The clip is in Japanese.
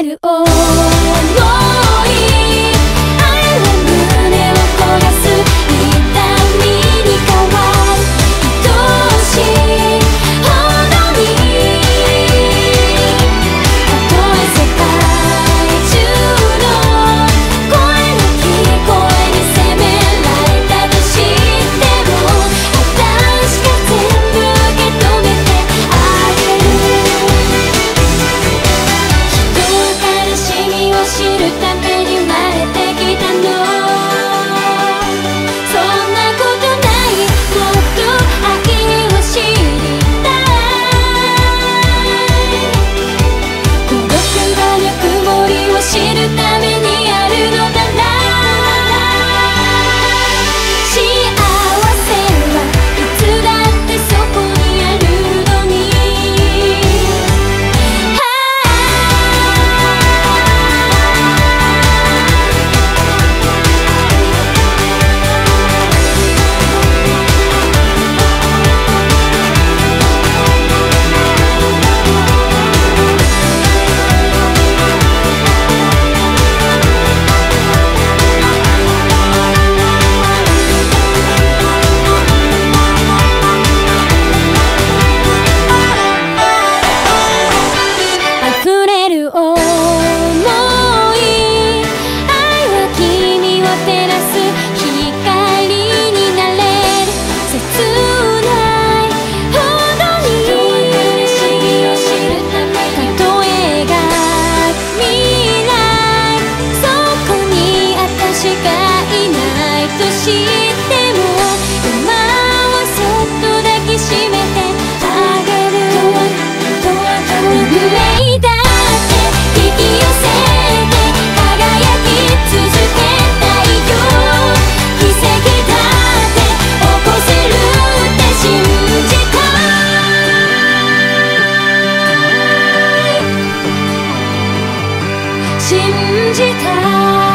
れる想い、愛は胸を焦がす痛みに変わる愛しいほどに、たとえ世界中の声の聞こえに責められたとしても、私が全部受け止めてあげる。悲しみを知るために生まれてきたの、そんなことない、もっと愛を知りたい。孤独がぬくもりを知るためにあるのなら、幸せはいつだってそこにあるのに。溢れる想い、愛は君を照らす光になれる。切ないほどに悲しみを知るために、たとえが未来そこに私がいないとしても、今はそっと抱きしめてあげる。運命だって引き寄せて輝き続けたいよ。奇跡だって起こせるって信じたい、信じたい。